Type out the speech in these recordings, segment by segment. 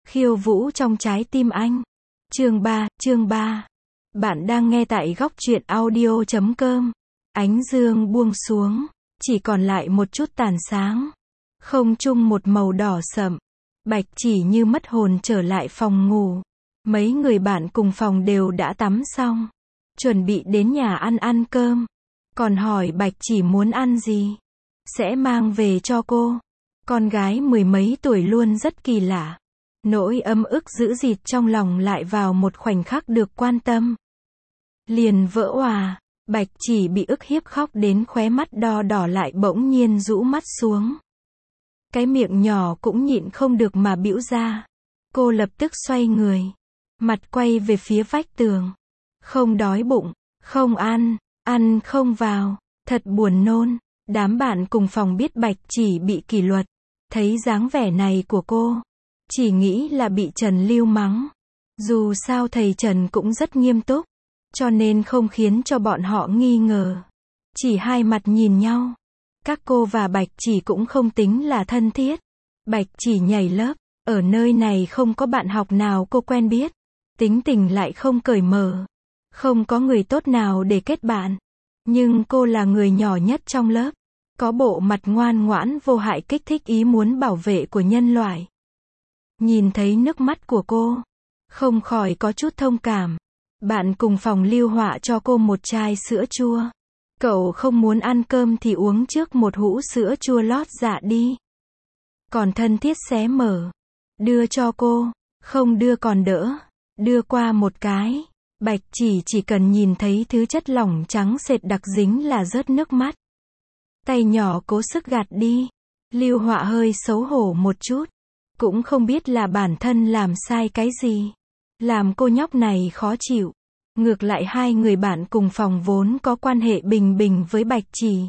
Khiêu vũ trong trái tim anh. Chương 3. Bạn đang nghe tại góc truyện audio.com. Ánh dương buông xuống, chỉ còn lại một chút tàn sáng. Không trung một màu đỏ sậm. Bạch Chỉ như mất hồn trở lại phòng ngủ. Mấy người bạn cùng phòng đều đã tắm xong, chuẩn bị đến nhà ăn cơm. Còn hỏi Bạch Chỉ muốn ăn gì, sẽ mang về cho cô. Con gái mười mấy tuổi luôn rất kỳ lạ. Nỗi ấm ức dữ dịt trong lòng lại vào một khoảnh khắc được quan tâm, liền vỡ òa. Bạch Chỉ bị ức hiếp khóc đến khóe mắt đo đỏ lại bỗng nhiên rũ mắt xuống. Cái miệng nhỏ cũng nhịn không được mà bĩu ra. Cô lập tức xoay người, mặt quay về phía vách tường. Không đói bụng, không ăn, ăn không vào, thật buồn nôn. Đám bạn cùng phòng biết Bạch Chỉ bị kỷ luật, thấy dáng vẻ này của cô, chỉ nghĩ là bị Trần Lưu mắng. Dù sao thầy Trần cũng rất nghiêm túc, cho nên không khiến cho bọn họ nghi ngờ. Chỉ hai mặt nhìn nhau. Các cô và Bạch Chỉ cũng không tính là thân thiết. Bạch Chỉ nhảy lớp, ở nơi này không có bạn học nào cô quen biết. Tính tình lại không cởi mở, không có người tốt nào để kết bạn. Nhưng cô là người nhỏ nhất trong lớp, có bộ mặt ngoan ngoãn vô hại kích thích ý muốn bảo vệ của nhân loại. Nhìn thấy nước mắt của cô, không khỏi có chút thông cảm. Bạn cùng phòng lưu họa cho cô một chai sữa chua. Cậu không muốn ăn cơm thì uống trước một hũ sữa chua lót dạ đi. Còn thân thiết xé mở, đưa cho cô. Không đưa còn đỡ, đưa qua một cái. Bạch Chỉ cần nhìn thấy thứ chất lỏng trắng sệt đặc dính là rớt nước mắt. Tay nhỏ cố sức gạt đi. Lưu Họa hơi xấu hổ một chút, cũng không biết là bản thân làm sai cái gì, làm cô nhóc này khó chịu. Ngược lại hai người bạn cùng phòng vốn có quan hệ bình bình với Bạch Chỉ.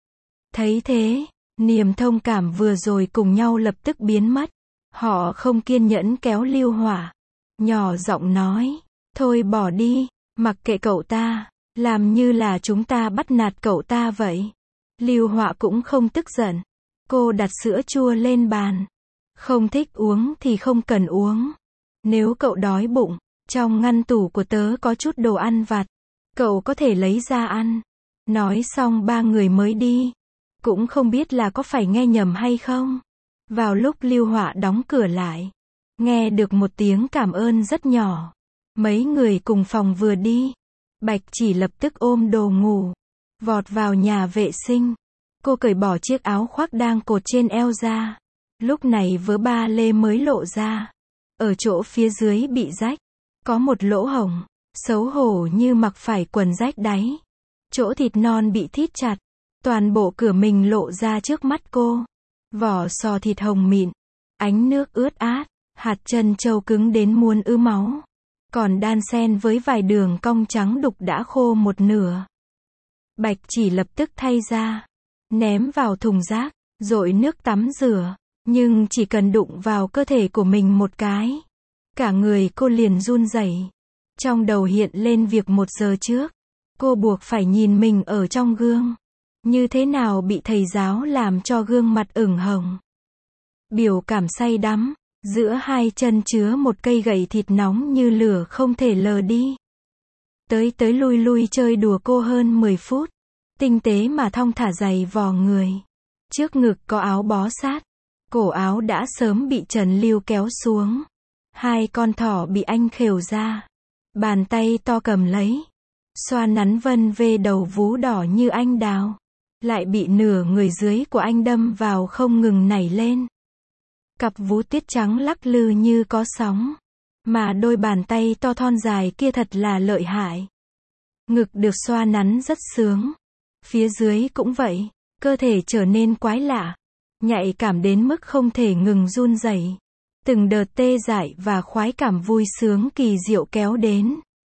Thấy thế, niềm thông cảm vừa rồi cùng nhau lập tức biến mất. Họ không kiên nhẫn kéo Lưu Họa, nhỏ giọng nói, thôi bỏ đi, mặc kệ cậu ta, làm như là chúng ta bắt nạt cậu ta vậy. Lưu Họa cũng không tức giận. Cô đặt sữa chua lên bàn. Không thích uống thì không cần uống. Nếu cậu đói bụng, trong ngăn tủ của tớ có chút đồ ăn vặt, cậu có thể lấy ra ăn. Nói xong ba người mới đi. Cũng không biết là có phải nghe nhầm hay không. Vào lúc Lưu Họa đóng cửa lại, nghe được một tiếng cảm ơn rất nhỏ. Mấy người cùng phòng vừa đi, Bạch Chỉ lập tức ôm đồ ngủ, vọt vào nhà vệ sinh. Cô cởi bỏ chiếc áo khoác đang cột trên eo ra. Lúc này vớ ba lê mới lộ ra. Ở chỗ phía dưới bị rách, có một lỗ hổng. Xấu hổ như mặc phải quần rách đáy. Chỗ thịt non bị thít chặt. Toàn bộ cửa mình lộ ra trước mắt cô. Vỏ sò thịt hồng mịn, ánh nước ướt át, hạt chân trâu cứng đến muốn ứ máu. Còn đan xen với vài đường cong trắng đục đã khô một nửa. Bạch Chỉ lập tức thay ra, ném vào thùng rác, dội nước tắm rửa. Nhưng chỉ cần đụng vào cơ thể của mình một cái, cả người cô liền run rẩy. Trong đầu hiện lên việc 1 giờ trước, cô buộc phải nhìn mình ở trong gương. Như thế nào bị thầy giáo làm cho gương mặt ửng hồng. Biểu cảm say đắm, giữa hai chân chứa một cây gậy thịt nóng như lửa không thể lờ đi. Tới lui lui chơi đùa cô hơn 10 phút. Tinh tế mà thong thả giày vò người. Trước ngực có áo bó sát. Cổ áo đã sớm bị Trần Lưu kéo xuống. Hai con thỏ bị anh khều ra. Bàn tay to cầm lấy. Xoa nắn vân về đầu vú đỏ như anh đào. Lại bị nửa người dưới của anh đâm vào không ngừng nảy lên. Cặp vú tuyết trắng lắc lư như có sóng. Mà đôi bàn tay to thon dài kia thật là lợi hại. Ngực được xoa nắn rất sướng. Phía dưới cũng vậy. Cơ thể trở nên quái lạ. Nhạy cảm đến mức không thể ngừng run rẩy. Từng đợt tê dại và khoái cảm vui sướng kỳ diệu kéo đến.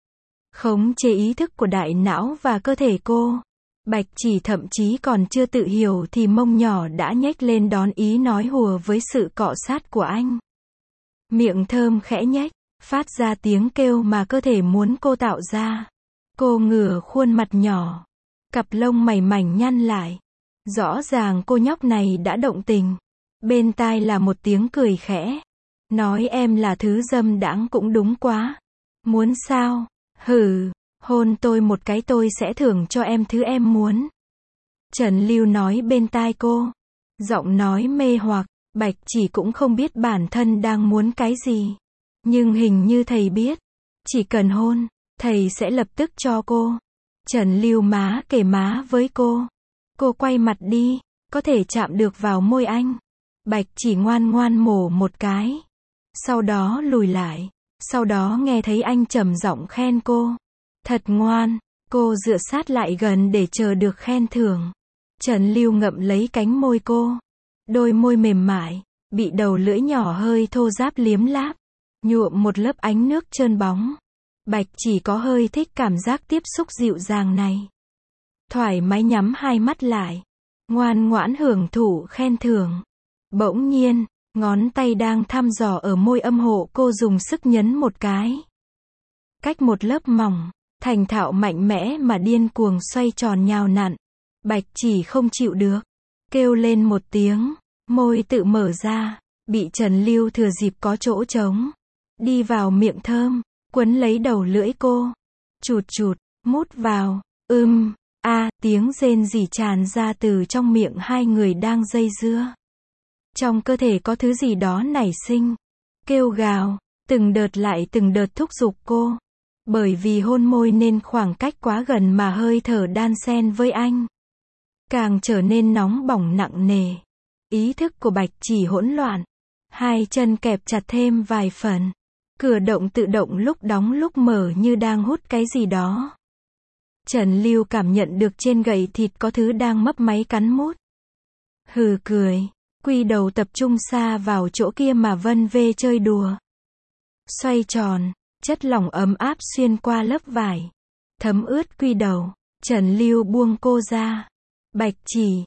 Khống chế ý thức của đại não và cơ thể cô. Bạch Chỉ thậm chí còn chưa tự hiểu thì mông nhỏ đã nhếch lên đón ý nói hùa với sự cọ sát của anh. Miệng thơm khẽ nhếch, phát ra tiếng kêu mà cơ thể muốn cô tạo ra. Cô ngửa khuôn mặt nhỏ, cặp lông mày mảnh nhăn lại. Rõ ràng cô nhóc này đã động tình. Bên tai là một tiếng cười khẽ. Nói em là thứ dâm đãng cũng đúng quá. Muốn sao? Hừ, hôn tôi một cái tôi sẽ thưởng cho em thứ em muốn. Trần Lưu nói bên tai cô. Giọng nói mê hoặc, Bạch Chỉ cũng không biết bản thân đang muốn cái gì. Nhưng hình như thầy biết. Chỉ cần hôn, thầy sẽ lập tức cho cô. Trần Lưu má kề má với cô. Cô quay mặt đi, có thể chạm được vào môi anh. Bạch Chỉ ngoan ngoan mổ một cái. Sau đó lùi lại. Sau đó nghe thấy anh trầm giọng khen cô. Thật ngoan, cô dựa sát lại gần để chờ được khen thưởng. Trần Lưu ngậm lấy cánh môi cô. Đôi môi mềm mại, bị đầu lưỡi nhỏ hơi thô ráp liếm láp. Nhuộm một lớp ánh nước trơn bóng. Bạch Chỉ có hơi thích cảm giác tiếp xúc dịu dàng này. Thoải mái nhắm hai mắt lại. Ngoan ngoãn hưởng thụ khen thưởng. Bỗng nhiên, ngón tay đang thăm dò ở môi âm hộ cô dùng sức nhấn một cái. Cách một lớp mỏng, thành thạo mạnh mẽ mà điên cuồng xoay tròn nhào nặn. Bạch Chỉ không chịu được. Kêu lên một tiếng, môi tự mở ra, bị Trần Lưu thừa dịp có chỗ trống. Đi vào miệng thơm, quấn lấy đầu lưỡi cô. Chụt chụt, mút vào, tiếng rên rỉ tràn ra từ trong miệng hai người đang dây dưa. Trong cơ thể có thứ gì đó nảy sinh. Kêu gào, từng đợt lại từng đợt thúc giục cô. Bởi vì hôn môi nên khoảng cách quá gần mà hơi thở đan xen với anh. Càng trở nên nóng bỏng nặng nề. Ý thức của Bạch Chỉ hỗn loạn. Hai chân kẹp chặt thêm vài phần. Cửa động tự động lúc đóng lúc mở như đang hút cái gì đó. Trần Lưu cảm nhận được trên gậy thịt có thứ đang mấp máy cắn mút. Hừ cười, quy đầu tập trung xa vào chỗ kia mà vân vê chơi đùa. Xoay tròn, chất lỏng ấm áp xuyên qua lớp vải. Thấm ướt quy đầu, Trần Lưu buông cô ra. Bạch Chỉ,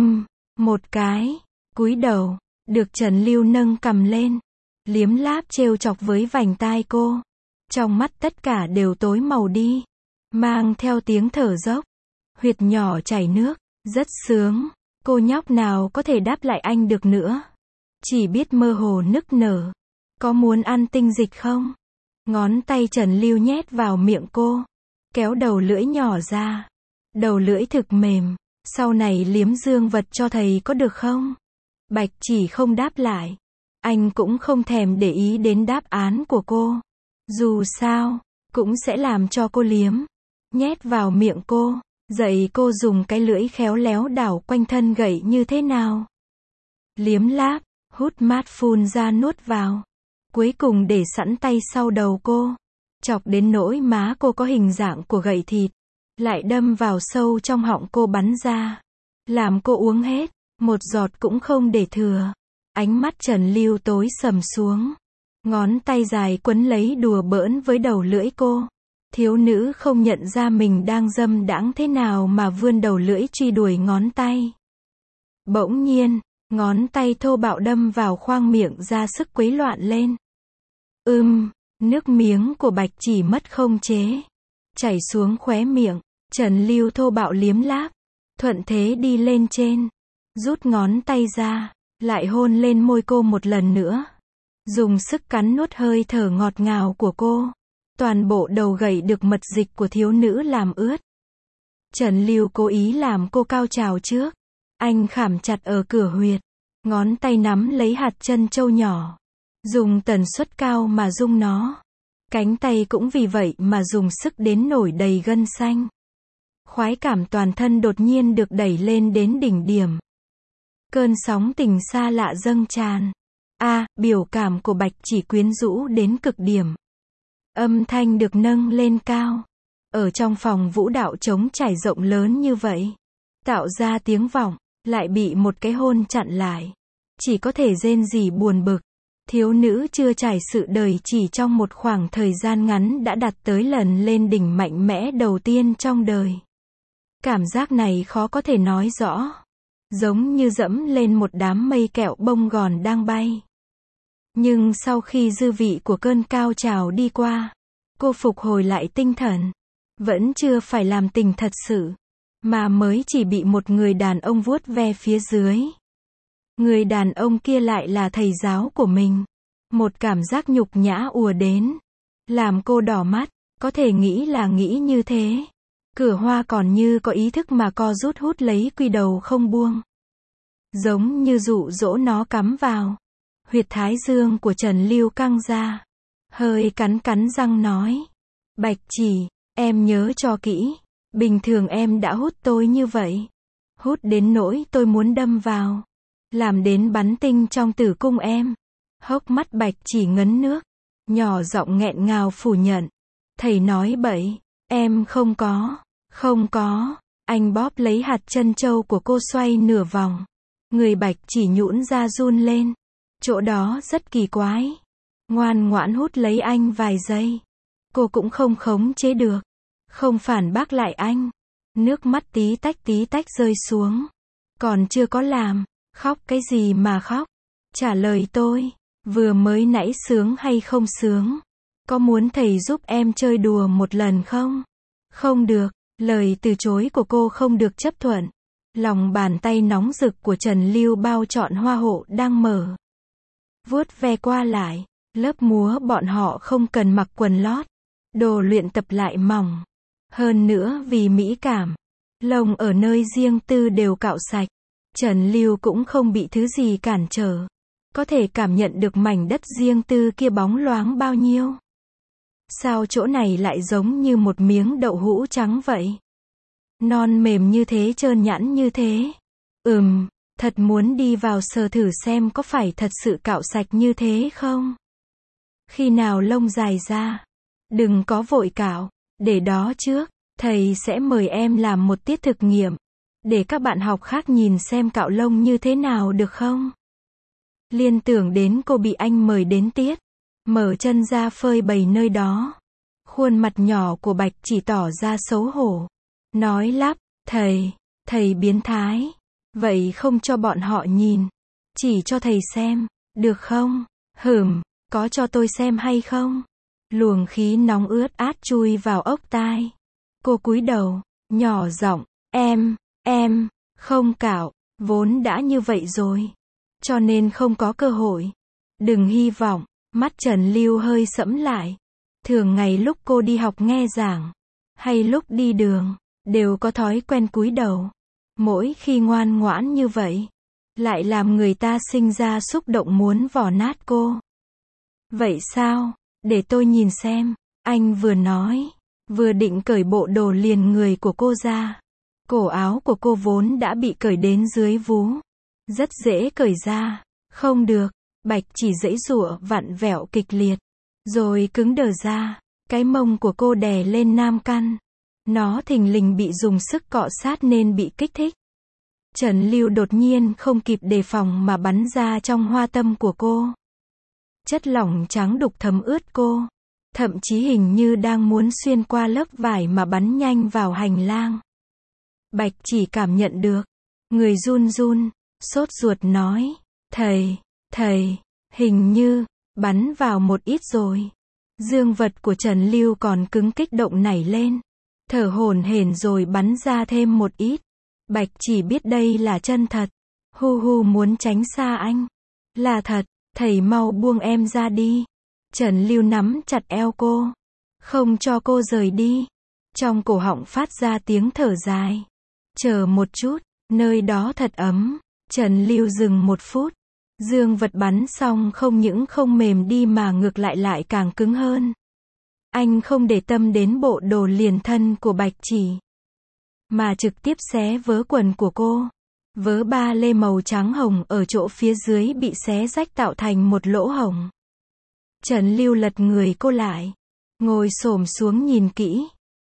một cái, cúi đầu, được Trần Lưu nâng cầm lên. Liếm láp trêu chọc với vành tai cô. Trong mắt tất cả đều tối màu đi. Mang theo tiếng thở dốc. Huyệt nhỏ chảy nước. Rất sướng. Cô nhóc nào có thể đáp lại anh được nữa. Chỉ biết mơ hồ nức nở. Có muốn ăn tinh dịch không? Ngón tay Trần Lưu nhét vào miệng cô. Kéo đầu lưỡi nhỏ ra. Đầu lưỡi thực mềm. Sau này liếm dương vật cho thầy có được không? Bạch Chỉ không đáp lại. Anh cũng không thèm để ý đến đáp án của cô. Dù sao, cũng sẽ làm cho cô liếm. Nhét vào miệng cô, dạy cô dùng cái lưỡi khéo léo đảo quanh thân gậy như thế nào. Liếm láp, hút mát phun ra nuốt vào. Cuối cùng để sẵn tay sau đầu cô. Chọc đến nỗi má cô có hình dạng của gậy thịt. Lại đâm vào sâu trong họng cô bắn ra. Làm cô uống hết, một giọt cũng không để thừa. Ánh mắt Trần Lưu tối sầm xuống. Ngón tay dài quấn lấy đùa bỡn với đầu lưỡi cô. Thiếu nữ không nhận ra mình đang dâm đãng thế nào mà vươn đầu lưỡi truy đuổi ngón tay. Bỗng nhiên, ngón tay thô bạo đâm vào khoang miệng ra sức quấy loạn lên. Nước miếng của Bạch Chỉ mất không chế. Chảy xuống khóe miệng. Trần Lưu thô bạo liếm láp. Thuận thế đi lên trên. Rút ngón tay ra. Lại hôn lên môi cô một lần nữa. Dùng sức cắn nuốt hơi thở ngọt ngào của cô. Toàn bộ đầu gậy được mật dịch của thiếu nữ làm ướt. Trần Lưu cố ý làm cô cao trào trước. Anh khảm chặt ở cửa huyệt. Ngón tay nắm lấy hạt chân trâu nhỏ. Dùng tần suất cao mà rung nó. Cánh tay cũng vì vậy mà dùng sức đến nổi đầy gân xanh. Khoái cảm toàn thân đột nhiên được đẩy lên đến đỉnh điểm. Cơn sóng tình xa lạ dâng tràn. Biểu cảm của Bạch Chỉ quyến rũ đến cực điểm. Âm thanh được nâng lên cao. Ở trong phòng vũ đạo trống trải rộng lớn như vậy. Tạo ra tiếng vọng, lại bị một cái hôn chặn lại. Chỉ có thể rên rỉ buồn bực. Thiếu nữ chưa trải sự đời chỉ trong một khoảng thời gian ngắn đã đạt tới lần lên đỉnh mạnh mẽ đầu tiên trong đời. Cảm giác này khó có thể nói rõ. Giống như dẫm lên một đám mây kẹo bông gòn đang bay. Nhưng sau khi dư vị của cơn cao trào đi qua, cô phục hồi lại tinh thần. Vẫn chưa phải làm tình thật sự, mà mới chỉ bị một người đàn ông vuốt ve phía dưới. Người đàn ông kia lại là thầy giáo của mình. Một cảm giác nhục nhã ùa đến, làm cô đỏ mắt, có thể nghĩ là nghĩ như thế. Cửa Hoa còn như có ý thức mà co rút hút lấy quy đầu không buông. Giống như dụ dỗ nó cắm vào. Huyệt thái dương của Trần Lưu căng ra. Hơi cắn cắn răng nói. Bạch Chỉ, em nhớ cho kỹ. Bình thường em đã hút tôi như vậy. Hút đến nỗi tôi muốn đâm vào. Làm đến bắn tinh trong tử cung em. Hốc mắt Bạch Chỉ ngấn nước. Nhỏ giọng nghẹn ngào phủ nhận. Thầy nói bậy. Em không có. Không có. Anh bóp lấy hạt chân châu của cô xoay nửa vòng. Người Bạch Chỉ nhũn ra run lên. Chỗ đó rất kỳ quái. Ngoan ngoãn hút lấy anh vài giây. Cô cũng không khống chế được. Không phản bác lại anh. Nước mắt tí tách rơi xuống. Còn chưa có làm. Khóc cái gì mà khóc? Trả lời tôi. Vừa mới nãy sướng hay không sướng? Có muốn thầy giúp em chơi đùa một lần không? Không được. Lời từ chối của cô không được chấp thuận. Lòng bàn tay nóng rực của Trần Lưu bao trọn hoa hộ đang mở. Vuốt ve qua lại. Lớp múa bọn họ không cần mặc quần lót. Đồ luyện tập lại mỏng. Hơn nữa vì mỹ cảm. Lông ở nơi riêng tư đều cạo sạch. Trần Lưu cũng không bị thứ gì cản trở. Có thể cảm nhận được mảnh đất riêng tư kia bóng loáng bao nhiêu. Sao chỗ này lại giống như một miếng đậu hũ trắng vậy? Non mềm như thế, trơn nhẵn như thế. Thật muốn đi vào sờ thử xem có phải thật sự cạo sạch như thế không? Khi nào lông dài ra? Đừng có vội cạo, để đó trước, thầy sẽ mời em làm một tiết thực nghiệm. Để các bạn học khác nhìn xem cạo lông như thế nào được không? Liên tưởng đến cô bị anh mời đến tiết. Mở chân ra phơi bày nơi đó. Khuôn mặt nhỏ của Bạch Chỉ tỏ ra xấu hổ. Nói lắp, thầy biến thái. Vậy không cho bọn họ nhìn. Chỉ cho thầy xem, được không? Có cho tôi xem hay không? Luồng khí nóng ướt át chui vào ốc tai. Cô cúi đầu, nhỏ giọng, em, không cạo, vốn đã như vậy rồi. Cho nên không có cơ hội. Đừng hy vọng. Mắt Trần Lưu hơi sẫm lại. Thường ngày lúc cô đi học nghe giảng, hay lúc đi đường, đều có thói quen cúi đầu. Mỗi khi ngoan ngoãn như vậy, lại làm người ta sinh ra xúc động muốn vò nát cô. Vậy sao? Để tôi nhìn xem. Anh vừa nói, vừa định cởi bộ đồ liền người của cô ra. Cổ áo của cô vốn đã bị cởi đến dưới vú. Rất dễ cởi ra. Không được. Bạch Chỉ giãy giụa vặn vẹo kịch liệt. Rồi cứng đờ ra. Cái mông của cô đè lên nam căn. Nó thình lình bị dùng sức cọ sát nên bị kích thích. Trần Lưu đột nhiên không kịp đề phòng mà bắn ra trong hoa tâm của cô. Chất lỏng trắng đục thấm ướt cô. Thậm chí hình như đang muốn xuyên qua lớp vải mà bắn nhanh vào hành lang. Bạch Chỉ cảm nhận được. Người run run, sốt ruột nói. Thầy, hình như, bắn vào một ít rồi. Dương vật của Trần Lưu còn cứng kích động nảy lên. Thở hổn hển rồi bắn ra thêm một ít. Bạch Chỉ biết đây là chân thật. Hu muốn tránh xa anh. Là thật, thầy mau buông em ra đi. Trần Lưu nắm chặt eo cô. Không cho cô rời đi. Trong cổ họng phát ra tiếng thở dài. Chờ một chút, nơi đó thật ấm. Trần Lưu dừng một phút. Dương vật bắn xong không những không mềm đi mà ngược lại càng cứng hơn. Anh không để tâm đến bộ đồ liền thân của Bạch Chỉ, mà trực tiếp xé vớ quần của cô. Vớ ba lê màu trắng hồng ở chỗ phía dưới bị xé rách tạo thành một lỗ hổng. Trần Lưu lật người cô lại, ngồi xổm xuống nhìn kỹ.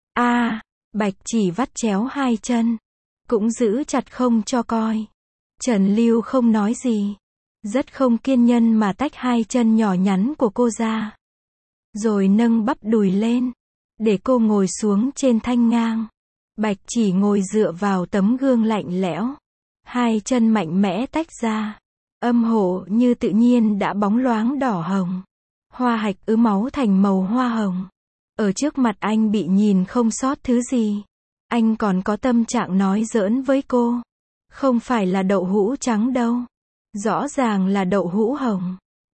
Bạch Chỉ vắt chéo hai chân, cũng giữ chặt không cho coi. Trần Lưu không nói gì, rất không kiên nhẫn mà tách hai chân nhỏ nhắn của cô ra. Rồi nâng bắp đùi lên, để cô ngồi xuống trên thanh ngang. Bạch Chỉ ngồi dựa vào tấm gương lạnh lẽo. Hai chân mạnh mẽ tách ra. Âm hộ như tự nhiên đã bóng loáng đỏ hồng. Hoa hạch ứ máu thành màu hoa hồng. Ở trước mặt anh bị nhìn không sót thứ gì. Anh còn có tâm trạng nói giỡn với cô. Không phải là đậu hũ trắng đâu. Rõ ràng là đậu hũ hồng.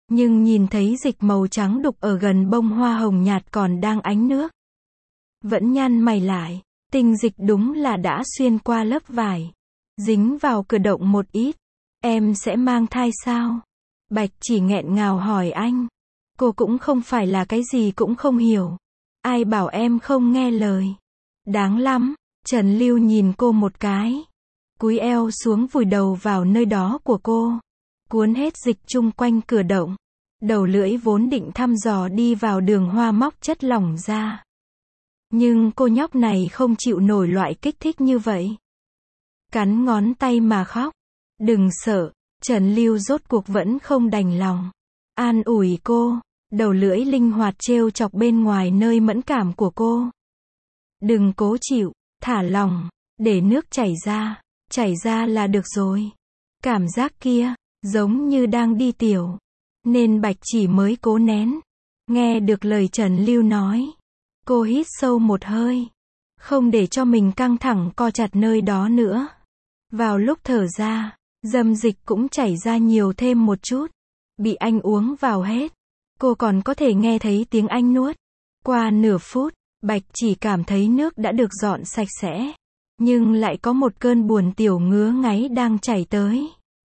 Nhưng nhìn thấy dịch màu trắng đục ở gần bông hoa hồng nhạt còn đang ánh nước. Vẫn nhăn mày lại, tinh dịch đúng là đã xuyên qua lớp vải. Dính vào cửa động một ít. Em sẽ mang thai sao? Bạch chỉ nghẹn ngào hỏi anh. Cô cũng không phải là cái gì cũng không hiểu. Ai bảo em không nghe lời. Đáng lắm. Trần Lưu nhìn cô một cái. Cúi eo xuống vùi đầu vào nơi đó của cô. Cuốn hết dịch chung quanh cửa động. Đầu lưỡi vốn định thăm dò đi vào đường hoa móc chất lỏng ra. Nhưng cô nhóc này không chịu nổi loại kích thích như vậy. Cắn ngón tay mà khóc. Đừng sợ. Trần Lưu rốt cuộc vẫn không đành lòng. An ủi cô. Đầu lưỡi linh hoạt trêu chọc bên ngoài nơi mẫn cảm của cô. Đừng cố chịu. Thả lỏng. Để nước chảy ra. Chảy ra là được rồi. Cảm giác kia. Giống như đang đi tiểu. Nên Bạch chỉ mới cố nén. Nghe được lời Trần Lưu nói. Cô hít sâu một hơi. Không để cho mình căng thẳng co chặt nơi đó nữa. Vào lúc thở ra. Dâm dịch cũng chảy ra nhiều thêm một chút. Bị anh uống vào hết. Cô còn có thể nghe thấy tiếng anh nuốt. Qua nửa phút. Bạch chỉ cảm thấy nước đã được dọn sạch sẽ. Nhưng lại có một cơn buồn tiểu ngứa ngáy đang chảy tới.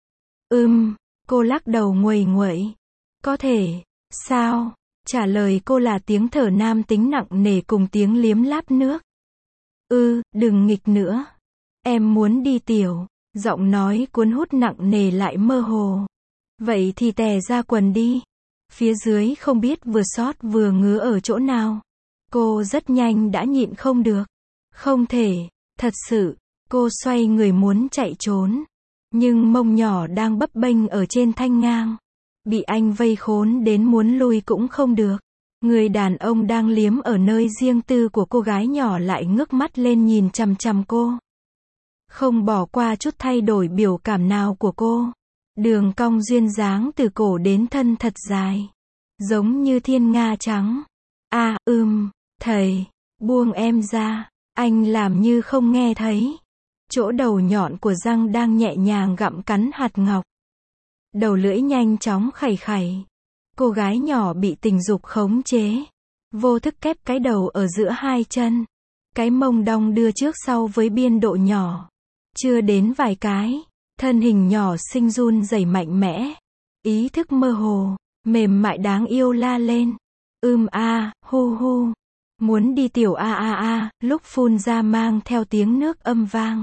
Cô lắc đầu nguầy nguậy. Có thể. Sao? Trả lời cô là tiếng thở nam tính nặng nề cùng tiếng liếm láp nước. Đừng nghịch nữa. Em muốn đi tiểu. Giọng nói cuốn hút nặng nề lại mơ hồ. Vậy thì tè ra quần đi. Phía dưới không biết vừa xót vừa ngứa ở chỗ nào. Cô rất nhanh đã nhịn không được. Không thể. Thật sự. Cô xoay người muốn chạy trốn. Nhưng mông nhỏ đang bấp bênh ở trên thanh ngang. Bị anh vây khốn đến muốn lui cũng không được. Người đàn ông đang liếm ở nơi riêng tư của cô gái nhỏ lại ngước mắt lên nhìn chằm chằm cô. Không bỏ qua chút thay đổi biểu cảm nào của cô. Đường cong duyên dáng từ cổ đến thân thật dài. Giống như thiên nga trắng. Thầy, buông em ra. Anh làm như không nghe thấy. Chỗ đầu nhọn của răng đang nhẹ nhàng gặm cắn hạt ngọc. Đầu lưỡi nhanh chóng khẩy khẩy. Cô gái nhỏ bị tình dục khống chế. Vô thức kép cái đầu ở giữa hai chân. Cái mông đong đưa trước sau với biên độ nhỏ. Chưa đến vài cái. Thân hình nhỏ xinh run rẩy mạnh mẽ. Ý thức mơ hồ. Mềm mại đáng yêu la lên. Hu hu. Muốn đi tiểu lúc phun ra mang theo tiếng nước âm vang.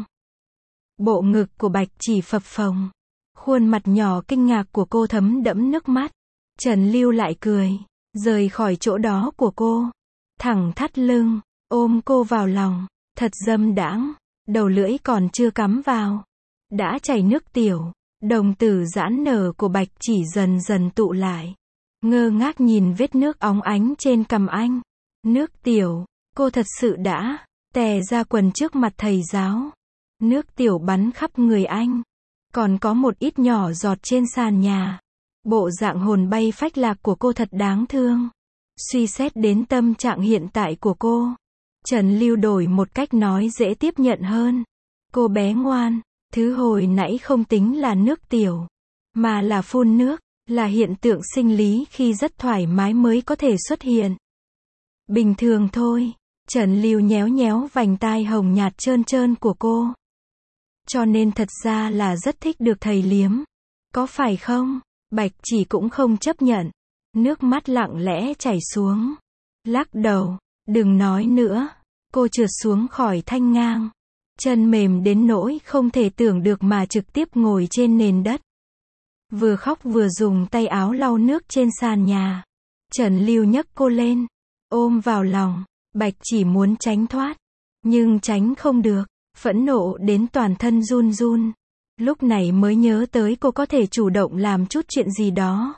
Bộ ngực của Bạch chỉ phập phồng. Khuôn mặt nhỏ kinh ngạc của cô thấm đẫm nước mắt. Trần Lưu lại cười. Rời khỏi chỗ đó của cô. Thẳng thắt lưng. Ôm cô vào lòng. Thật dâm đãng. Đầu lưỡi còn chưa cắm vào. Đã chảy nước tiểu. Đồng tử giãn nở của Bạch chỉ dần dần tụ lại. Ngơ ngác nhìn vết nước óng ánh trên cằm anh. Nước tiểu. Cô thật sự đã tè ra quần trước mặt thầy giáo. Nước tiểu bắn khắp người anh. Còn có một ít nhỏ giọt trên sàn nhà. Bộ dạng hồn bay phách lạc của cô thật đáng thương. Suy xét đến tâm trạng hiện tại của cô. Trần Lưu đổi một cách nói dễ tiếp nhận hơn. Cô bé ngoan. Thứ hồi nãy không tính là nước tiểu. Mà là phun nước. Là hiện tượng sinh lý khi rất thoải mái mới có thể xuất hiện. Bình thường thôi. Trần Lưu nhéo nhéo vành tai hồng nhạt trơn trơn của cô. Cho nên thật ra là rất thích được thầy liếm. Có phải không? Bạch chỉ cũng không chấp nhận. Nước mắt lặng lẽ chảy xuống. Lắc đầu. Đừng nói nữa. Cô trượt xuống khỏi thanh ngang. Chân mềm đến nỗi không thể tưởng được mà trực tiếp ngồi trên nền đất. Vừa khóc vừa dùng tay áo lau nước trên sàn nhà. Trần Lưu nhấc cô lên. Ôm vào lòng. Bạch chỉ muốn tránh thoát. Nhưng tránh không được. Phẫn nộ đến toàn thân run run. Lúc này mới nhớ tới cô có thể chủ động làm chút chuyện gì đó.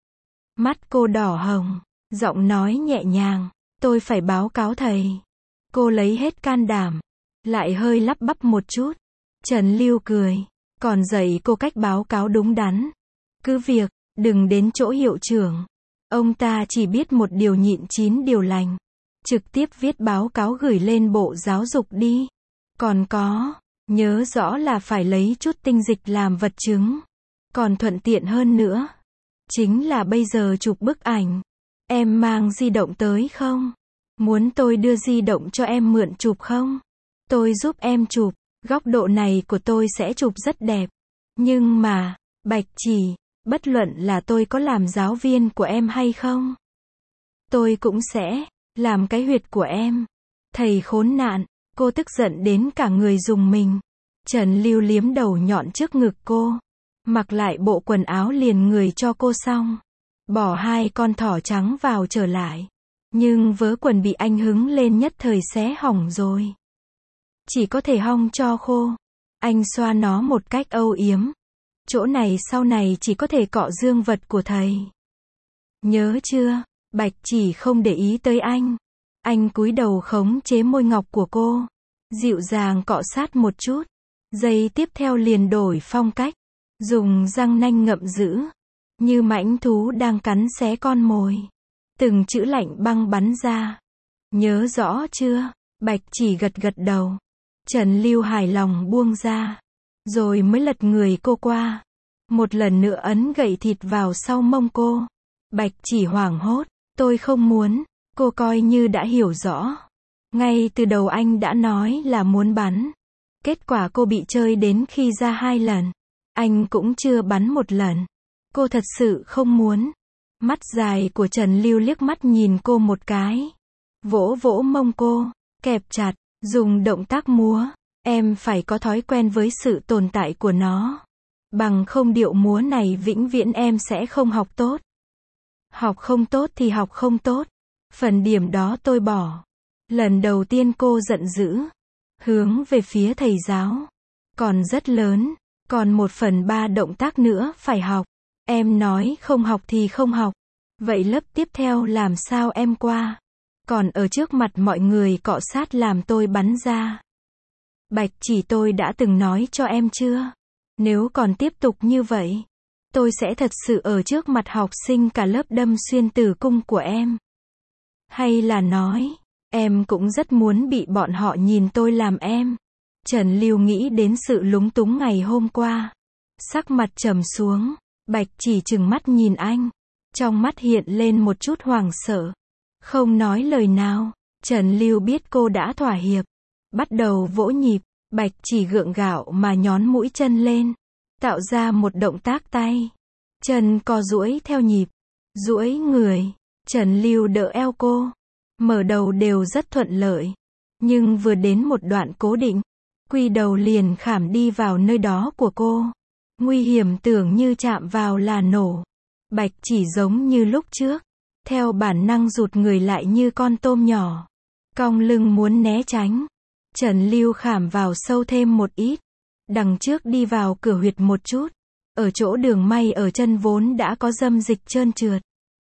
Mắt cô đỏ hồng. Giọng nói nhẹ nhàng. Tôi phải báo cáo thầy. Cô lấy hết can đảm. Lại hơi lắp bắp một chút. Trần Lưu cười. Còn dạy cô cách báo cáo đúng đắn. Cứ việc, đừng đến chỗ hiệu trưởng. Ông ta chỉ biết một điều nhịn 9 điều lành. Trực tiếp viết báo cáo gửi lên Bộ Giáo dục đi. Còn có, nhớ rõ là phải lấy chút tinh dịch làm vật chứng. Còn thuận tiện hơn nữa. Chính là bây giờ chụp bức ảnh. Em mang di động tới không? Muốn tôi đưa di động cho em mượn chụp không? Tôi giúp em chụp, góc độ này của tôi sẽ chụp rất đẹp. Nhưng mà, Bạch Chỉ, bất luận là tôi có làm giáo viên của em hay không, tôi cũng sẽ làm cái huyệt của em. Thầy khốn nạn, cô tức giận đến cả người rùng mình. Trần Lưu liếm đầu nhọn trước ngực cô, mặc lại bộ quần áo liền người cho cô xong, bỏ hai con thỏ trắng vào trở lại. Nhưng vớ quần bị anh hứng lên nhất thời xé hỏng rồi. Chỉ có thể hong cho khô. Anh xoa nó một cách âu yếm. Chỗ này sau này chỉ có thể cọ dương vật của thầy. Nhớ chưa? Bạch Chỉ không để ý tới anh. Anh cúi đầu khống chế môi ngọc của cô, dịu dàng cọ sát một chút. Giây tiếp theo liền đổi phong cách, dùng răng nanh ngậm giữ, như mãnh thú đang cắn xé con mồi. Từng chữ lạnh băng bắn ra. Nhớ rõ chưa? Bạch Chỉ gật gật đầu. Trần Lưu hài lòng buông ra, rồi mới lật người cô qua. Một lần nữa ấn gậy thịt vào sau mông cô. Bạch Chỉ hoảng hốt. Tôi không muốn. Cô coi như đã hiểu rõ. Ngay từ đầu anh đã nói là muốn bắn. Kết quả cô bị chơi đến khi ra 2 lần. Anh cũng chưa bắn một lần. Cô thật sự không muốn. Mắt dài của Trần Lưu liếc mắt nhìn cô một cái. Vỗ vỗ mông cô, kẹp chặt, dùng động tác múa. Em phải có thói quen với sự tồn tại của nó. Bằng không điệu múa này vĩnh viễn em sẽ không học tốt. Học không tốt thì học không tốt. Phần điểm đó tôi bỏ. Lần đầu tiên cô giận dữ, hướng về phía thầy giáo. Còn rất lớn, còn 1/3 động tác nữa phải học. Em nói không học thì không học. Vậy lớp tiếp theo làm sao em qua? Còn ở trước mặt mọi người cọ sát làm tôi bắn ra. Bạch Chỉ, tôi đã từng nói cho em chưa? Nếu còn tiếp tục như vậy, tôi sẽ thật sự ở trước mặt học sinh cả lớp đâm xuyên tử cung của em. Hay là nói, em cũng rất muốn bị bọn họ nhìn tôi làm em. Trần Lưu nghĩ đến sự lúng túng ngày hôm qua. Sắc mặt trầm xuống. Bạch Chỉ trừng mắt nhìn anh. Trong mắt hiện lên một chút hoảng sợ. Không nói lời nào. Trần Lưu biết cô đã thỏa hiệp. Bắt đầu vỗ nhịp. Bạch Chỉ gượng gạo mà nhón mũi chân lên. Tạo ra một động tác tay. Chân co duỗi theo nhịp. Duỗi người. Trần Lưu đỡ eo cô. Mở đầu đều rất thuận lợi. Nhưng vừa đến một đoạn cố định, quy đầu liền khảm đi vào nơi đó của cô. Nguy hiểm, tưởng như chạm vào là nổ. Bạch Chỉ giống như lúc trước. Theo bản năng rụt người lại như con tôm nhỏ. Cong lưng muốn né tránh. Trần Lưu khảm vào sâu thêm một ít. Đằng trước đi vào cửa huyệt một chút. Ở chỗ đường may ở chân vốn đã có dâm dịch trơn trượt.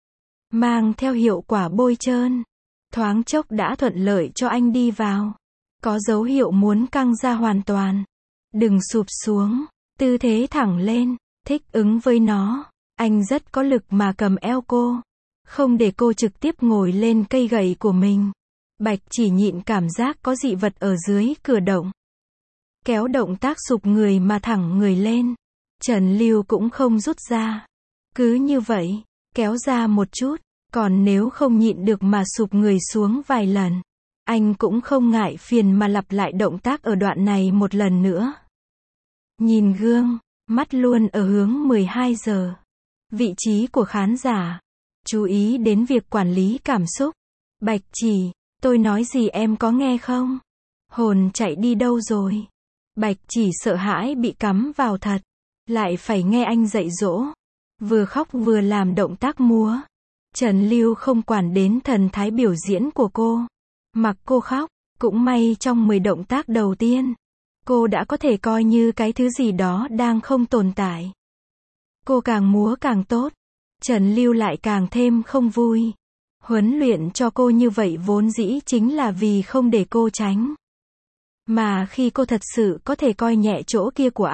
Mang theo hiệu quả bôi trơn. Thoáng chốc đã thuận lợi cho anh đi vào. Có dấu hiệu muốn căng ra hoàn toàn. Đừng sụp xuống. Tư thế thẳng lên. Thích ứng với nó. Anh rất có lực mà cầm eo cô. Không để cô trực tiếp ngồi lên cây gậy của mình. Bạch Chỉ nhịn cảm giác có dị vật ở dưới cửa động. Kéo động tác sụp người mà thẳng người lên. Trần Lưu cũng không rút ra. Cứ như vậy, kéo ra một chút. Còn nếu không nhịn được mà sụp người xuống vài lần, anh cũng không ngại phiền mà lặp lại động tác ở đoạn này một lần nữa. Nhìn gương, mắt luôn ở hướng 12 giờ. Vị trí của khán giả. Chú ý đến việc quản lý cảm xúc. Bạch Chỉ, tôi nói gì em có nghe không? Hồn chạy đi đâu rồi? Bạch Chỉ sợ hãi bị cắm vào thật. Lại phải nghe anh dạy dỗ. Vừa khóc vừa làm động tác múa. Trần Lưu không quản đến thần thái biểu diễn của cô. Mặc cô khóc, cũng may trong 10 động tác đầu tiên, cô đã có thể coi như cái thứ gì đó đang không tồn tại. Cô càng múa càng tốt. Trần Lưu lại càng thêm không vui. Huấn luyện cho cô như vậy vốn dĩ chính là vì không để cô tránh. Mà khi cô thật sự có thể coi nhẹ chỗ kia của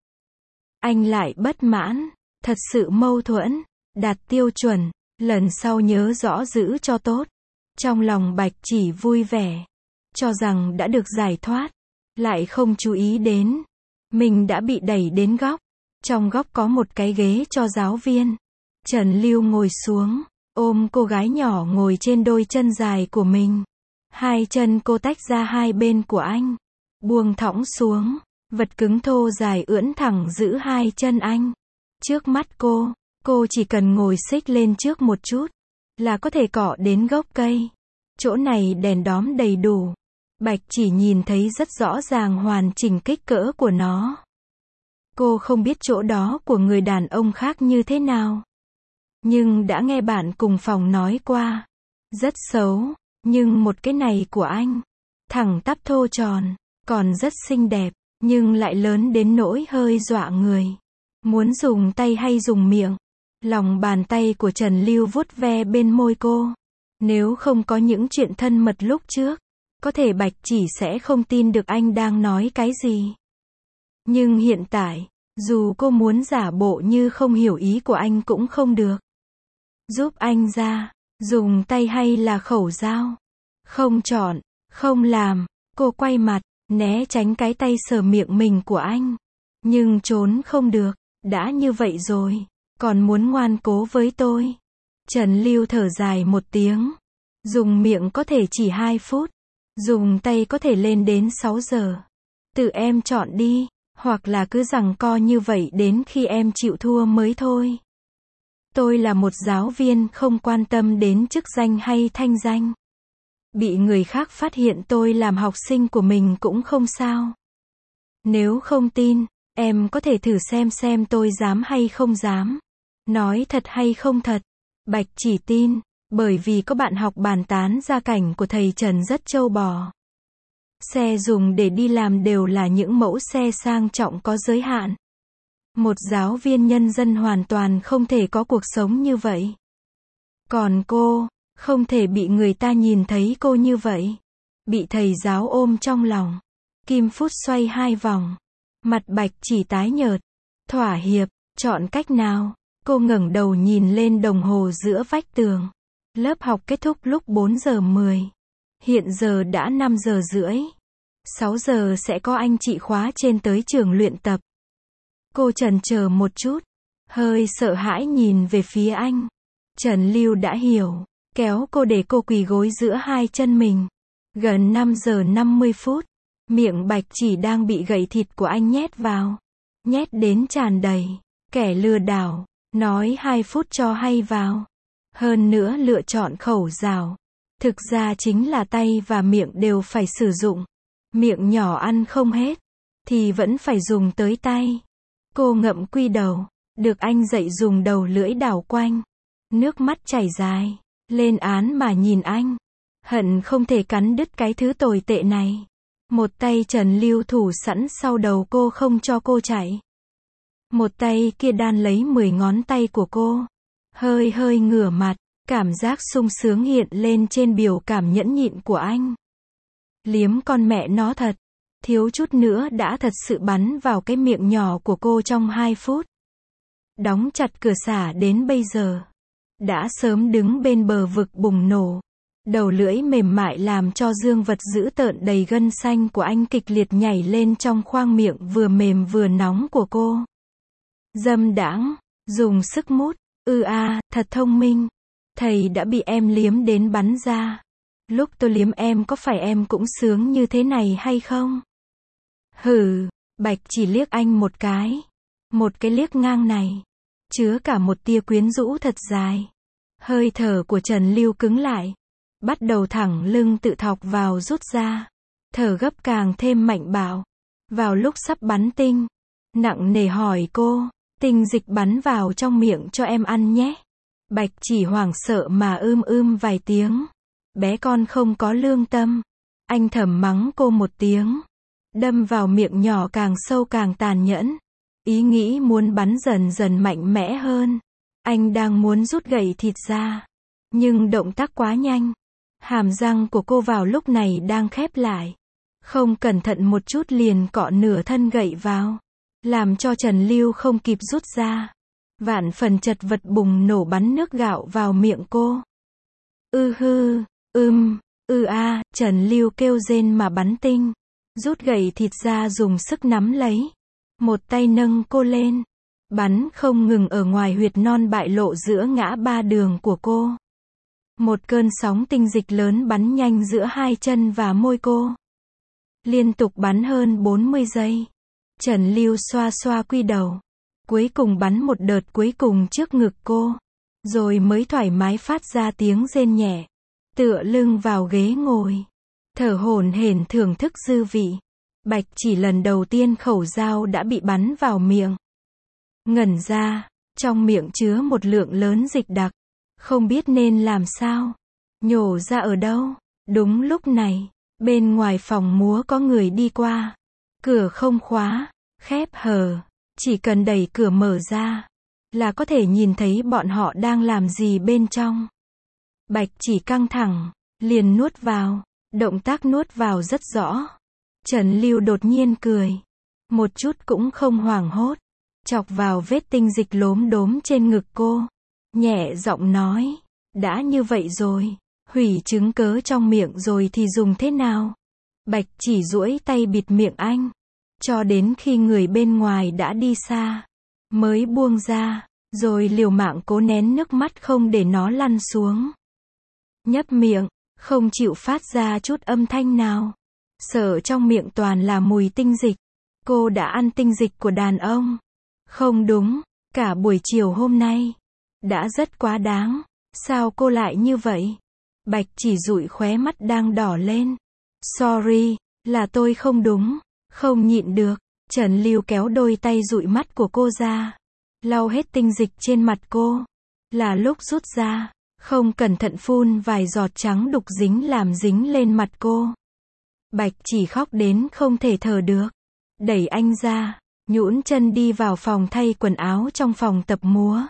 anh lại bất mãn. Thật sự mâu thuẫn. Đạt tiêu chuẩn. Lần sau nhớ rõ giữ cho tốt. Trong lòng Bạch Chỉ vui vẻ. Cho rằng đã được giải thoát. Lại không chú ý đến. Mình đã bị đẩy đến góc. Trong góc có một cái ghế cho giáo viên. Trần Lưu ngồi xuống, ôm cô gái nhỏ ngồi trên đôi chân dài của mình. Hai chân cô tách ra hai bên của anh, buông thõng xuống, vật cứng thô dài ưỡn thẳng giữ hai chân anh. Trước mắt cô chỉ cần ngồi xích lên trước một chút, là có thể cọ đến gốc cây. Chỗ này đèn đóm đầy đủ. Bạch chỉ nhìn thấy rất rõ ràng hoàn chỉnh kích cỡ của nó. Cô không biết chỗ đó của người đàn ông khác như thế nào, nhưng đã nghe bạn cùng phòng nói qua. Rất xấu, nhưng một cái này của anh, thẳng tắp thô tròn, còn rất xinh đẹp, nhưng lại lớn đến nỗi hơi dọa người. Muốn dùng tay hay dùng miệng? Lòng bàn tay của Trần Lưu vuốt ve bên môi cô. Nếu không có những chuyện thân mật lúc trước, có thể Bạch chỉ sẽ không tin được anh đang nói cái gì. Nhưng hiện tại, dù cô muốn giả bộ như không hiểu ý của anh cũng không được. Giúp anh ra, dùng tay hay là khẩu dao? Không chọn, không làm. Cô quay mặt, né tránh cái tay sờ miệng mình của anh. Nhưng trốn không được, đã như vậy rồi, còn muốn ngoan cố với tôi. Trần Lưu thở dài một tiếng. Dùng miệng có thể chỉ 2 phút, dùng tay có thể lên đến 6 giờ. Tự em chọn đi, hoặc là cứ giằng co như vậy đến khi em chịu thua mới thôi. Tôi là một giáo viên không quan tâm đến chức danh hay thanh danh. Bị người khác phát hiện tôi làm học sinh của mình cũng không sao. Nếu không tin, em có thể thử xem tôi dám hay không dám. Nói thật hay không thật. Bạch chỉ tin, bởi vì có bạn học bàn tán gia cảnh của thầy Trần rất trâu bò. Xe dùng để đi làm đều là những mẫu xe sang trọng có giới hạn. Một giáo viên nhân dân hoàn toàn không thể có cuộc sống như vậy. Còn cô, không thể bị người ta nhìn thấy cô như vậy. Bị thầy giáo ôm trong lòng. Kim phút xoay 2 vòng. Mặt Bạch chỉ tái nhợt. Thỏa hiệp, chọn cách nào? Cô ngẩng đầu nhìn lên đồng hồ giữa vách tường. Lớp học kết thúc lúc 4 giờ 10. Hiện giờ đã 5 giờ rưỡi. 6 giờ sẽ có anh chị khóa trên tới trường luyện tập. Cô chần chờ một chút, hơi sợ hãi nhìn về phía anh. Trần Lưu đã hiểu, kéo cô để cô quỳ gối giữa hai chân mình. Gần 5 giờ 50 phút, miệng Bạch chỉ đang bị gậy thịt của anh nhét vào. Nhét đến tràn đầy. Kẻ lừa đảo, nói 2 phút cho hay vào. Hơn nữa lựa chọn khẩu dao. Thực ra chính là tay và miệng đều phải sử dụng. Miệng nhỏ ăn không hết, thì vẫn phải dùng tới tay. Cô ngậm quy đầu, được anh dạy dùng đầu lưỡi đảo quanh. Nước mắt chảy dài, lên án mà nhìn anh. Hận không thể cắn đứt cái thứ tồi tệ này. Một tay Trần Lưu thủ sẵn sau đầu cô không cho cô chạy. Một tay kia đan lấy 10 ngón tay của cô. Hơi ngửa mặt, cảm giác sung sướng hiện lên trên biểu cảm nhẫn nhịn của anh. Liếm con mẹ nó thật. Thiếu chút nữa đã thật sự bắn vào cái miệng nhỏ của cô trong 2 phút. Đóng chặt cửa xả đến bây giờ. Đã sớm đứng bên bờ vực bùng nổ. Đầu lưỡi mềm mại làm cho dương vật dữ tợn đầy gân xanh của anh kịch liệt nhảy lên trong khoang miệng vừa mềm vừa nóng của cô. Dâm đãng, dùng sức mút, thật thông minh. Thầy đã bị em liếm đến bắn ra. Lúc tôi liếm em có phải em cũng sướng như thế này hay không? Hừ, Bạch chỉ liếc anh một cái. Một cái liếc ngang này, chứa cả một tia quyến rũ thật dài. Hơi thở của Trần Lưu cứng lại. Bắt đầu thẳng lưng tự thọc vào rút ra. Thở gấp càng thêm mạnh bạo. Vào lúc sắp bắn tinh, nặng nề hỏi cô, tinh dịch bắn vào trong miệng cho em ăn nhé. Bạch chỉ hoảng sợ mà vài tiếng. Bé con không có lương tâm. Anh thầm mắng cô một tiếng. Đâm vào miệng nhỏ càng sâu càng tàn nhẫn. Ý nghĩ muốn bắn dần dần mạnh mẽ hơn. Anh đang muốn rút gậy thịt ra. Nhưng động tác quá nhanh. Hàm răng của cô vào lúc này đang khép lại. Không cẩn thận một chút liền cọ nửa thân gậy vào. Làm cho Trần Lưu không kịp rút ra. Vạn phần chật vật bùng nổ bắn nước gạo vào miệng cô. Trần Lưu kêu rên mà bắn tinh. Rút gậy thịt ra dùng sức nắm lấy. Một tay nâng cô lên. Bắn không ngừng ở ngoài huyệt non bại lộ giữa ngã ba đường của cô. Một cơn sóng tinh dịch lớn bắn nhanh giữa hai chân và môi cô. Liên tục bắn hơn 40 giây. Trần Lưu xoa xoa quy đầu. Cuối cùng bắn một đợt cuối cùng trước ngực cô. Rồi mới thoải mái phát ra tiếng rên nhẹ. Tựa lưng vào ghế ngồi. Thở hổn hển thưởng thức dư vị. Bạch Chỉ lần đầu tiên khẩu dao đã bị bắn vào miệng. Ngẩn ra, trong miệng chứa một lượng lớn dịch đặc. Không biết nên làm sao. Nhổ ra ở đâu. Đúng lúc này, bên ngoài phòng múa có người đi qua. Cửa không khóa, khép hờ. Chỉ cần đẩy cửa mở ra, là có thể nhìn thấy bọn họ đang làm gì bên trong. Bạch Chỉ căng thẳng, liền nuốt vào. Động tác nuốt vào rất rõ. Trần Lưu đột nhiên cười. Một chút cũng không hoảng hốt. Chọc vào vết tinh dịch lốm đốm trên ngực cô. Nhẹ giọng nói. Đã như vậy rồi. Hủy chứng cớ trong miệng rồi thì dùng thế nào? Bạch Chỉ duỗi tay bịt miệng anh. Cho đến khi người bên ngoài đã đi xa. Mới buông ra. Rồi liều mạng cố nén nước mắt không để nó lăn xuống. Nhấp miệng. Không chịu phát ra chút âm thanh nào. Sợ trong miệng toàn là mùi tinh dịch. Cô đã ăn tinh dịch của đàn ông. Không đúng, cả buổi chiều hôm nay. Đã rất quá đáng. Sao cô lại như vậy? Bạch Chỉ dụi khóe mắt đang đỏ lên. Sorry, là tôi không đúng. Không nhịn được. Trần Lưu kéo đôi tay dụi mắt của cô ra. Lau hết tinh dịch trên mặt cô. Là lúc rút ra. Không cẩn thận phun vài giọt trắng đục làm dính lên mặt cô. Bạch Chỉ khóc đến không thể thở được. Đẩy anh ra, nhũn chân đi vào phòng thay quần áo trong phòng tập múa.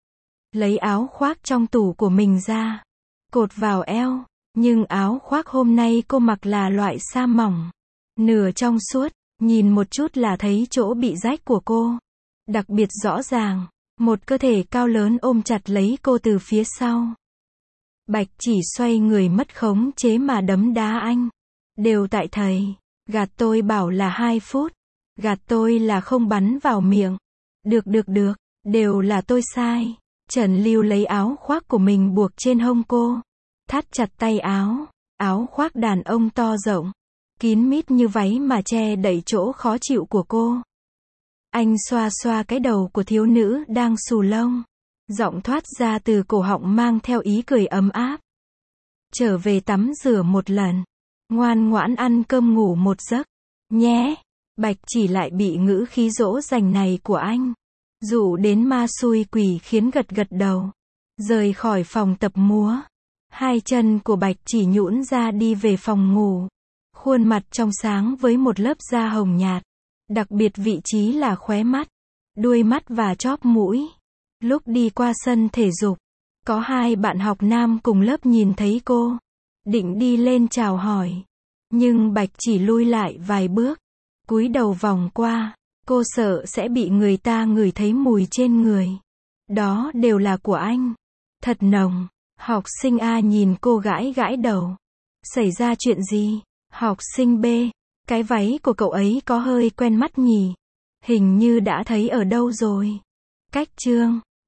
Lấy áo khoác trong tủ của mình ra. Cột vào eo. Nhưng áo khoác hôm nay cô mặc là loại sa mỏng. Nửa trong suốt, nhìn một chút là thấy chỗ bị rách của cô. Đặc biệt rõ ràng, một cơ thể cao lớn ôm chặt lấy cô từ phía sau. Bạch Chỉ xoay người mất khống chế mà đấm đá anh. Đều tại thầy. Gạt tôi bảo là 2 phút. Gạt tôi là không bắn vào miệng. Được. Đều là tôi sai. Trần Lưu lấy áo khoác của mình buộc trên hông cô. Thắt chặt tay áo. Áo khoác đàn ông to rộng. Kín mít như váy mà che đậy chỗ khó chịu của cô. Anh xoa xoa cái đầu của thiếu nữ đang xù lông. Giọng thoát ra từ cổ họng mang theo ý cười ấm áp. Trở về tắm rửa một lần. Ngoan ngoãn ăn cơm ngủ một giấc. Nhé. Bạch Chỉ lại bị ngữ khí dỗ dành này của anh. Dụ đến ma xui quỷ khiến gật đầu. Rời khỏi phòng tập múa. Hai chân của Bạch Chỉ nhũn ra đi về phòng ngủ. Khuôn mặt trong sáng với một lớp da hồng nhạt. Đặc biệt vị trí là khóe mắt, đuôi mắt và chóp mũi. Lúc đi qua sân thể dục, có 2 bạn học nam cùng lớp nhìn thấy cô. Định đi lên chào hỏi. Nhưng Bạch Chỉ lui lại vài bước. Cúi đầu vòng qua. Cô sợ sẽ bị người ta ngửi thấy mùi trên người. Đó đều là của anh. Thật nồng. Học sinh A nhìn cô gãi đầu. Xảy ra chuyện gì? Học sinh B. Cái váy của cậu ấy có hơi quen mắt nhỉ? Hình như đã thấy ở đâu rồi. Cách chương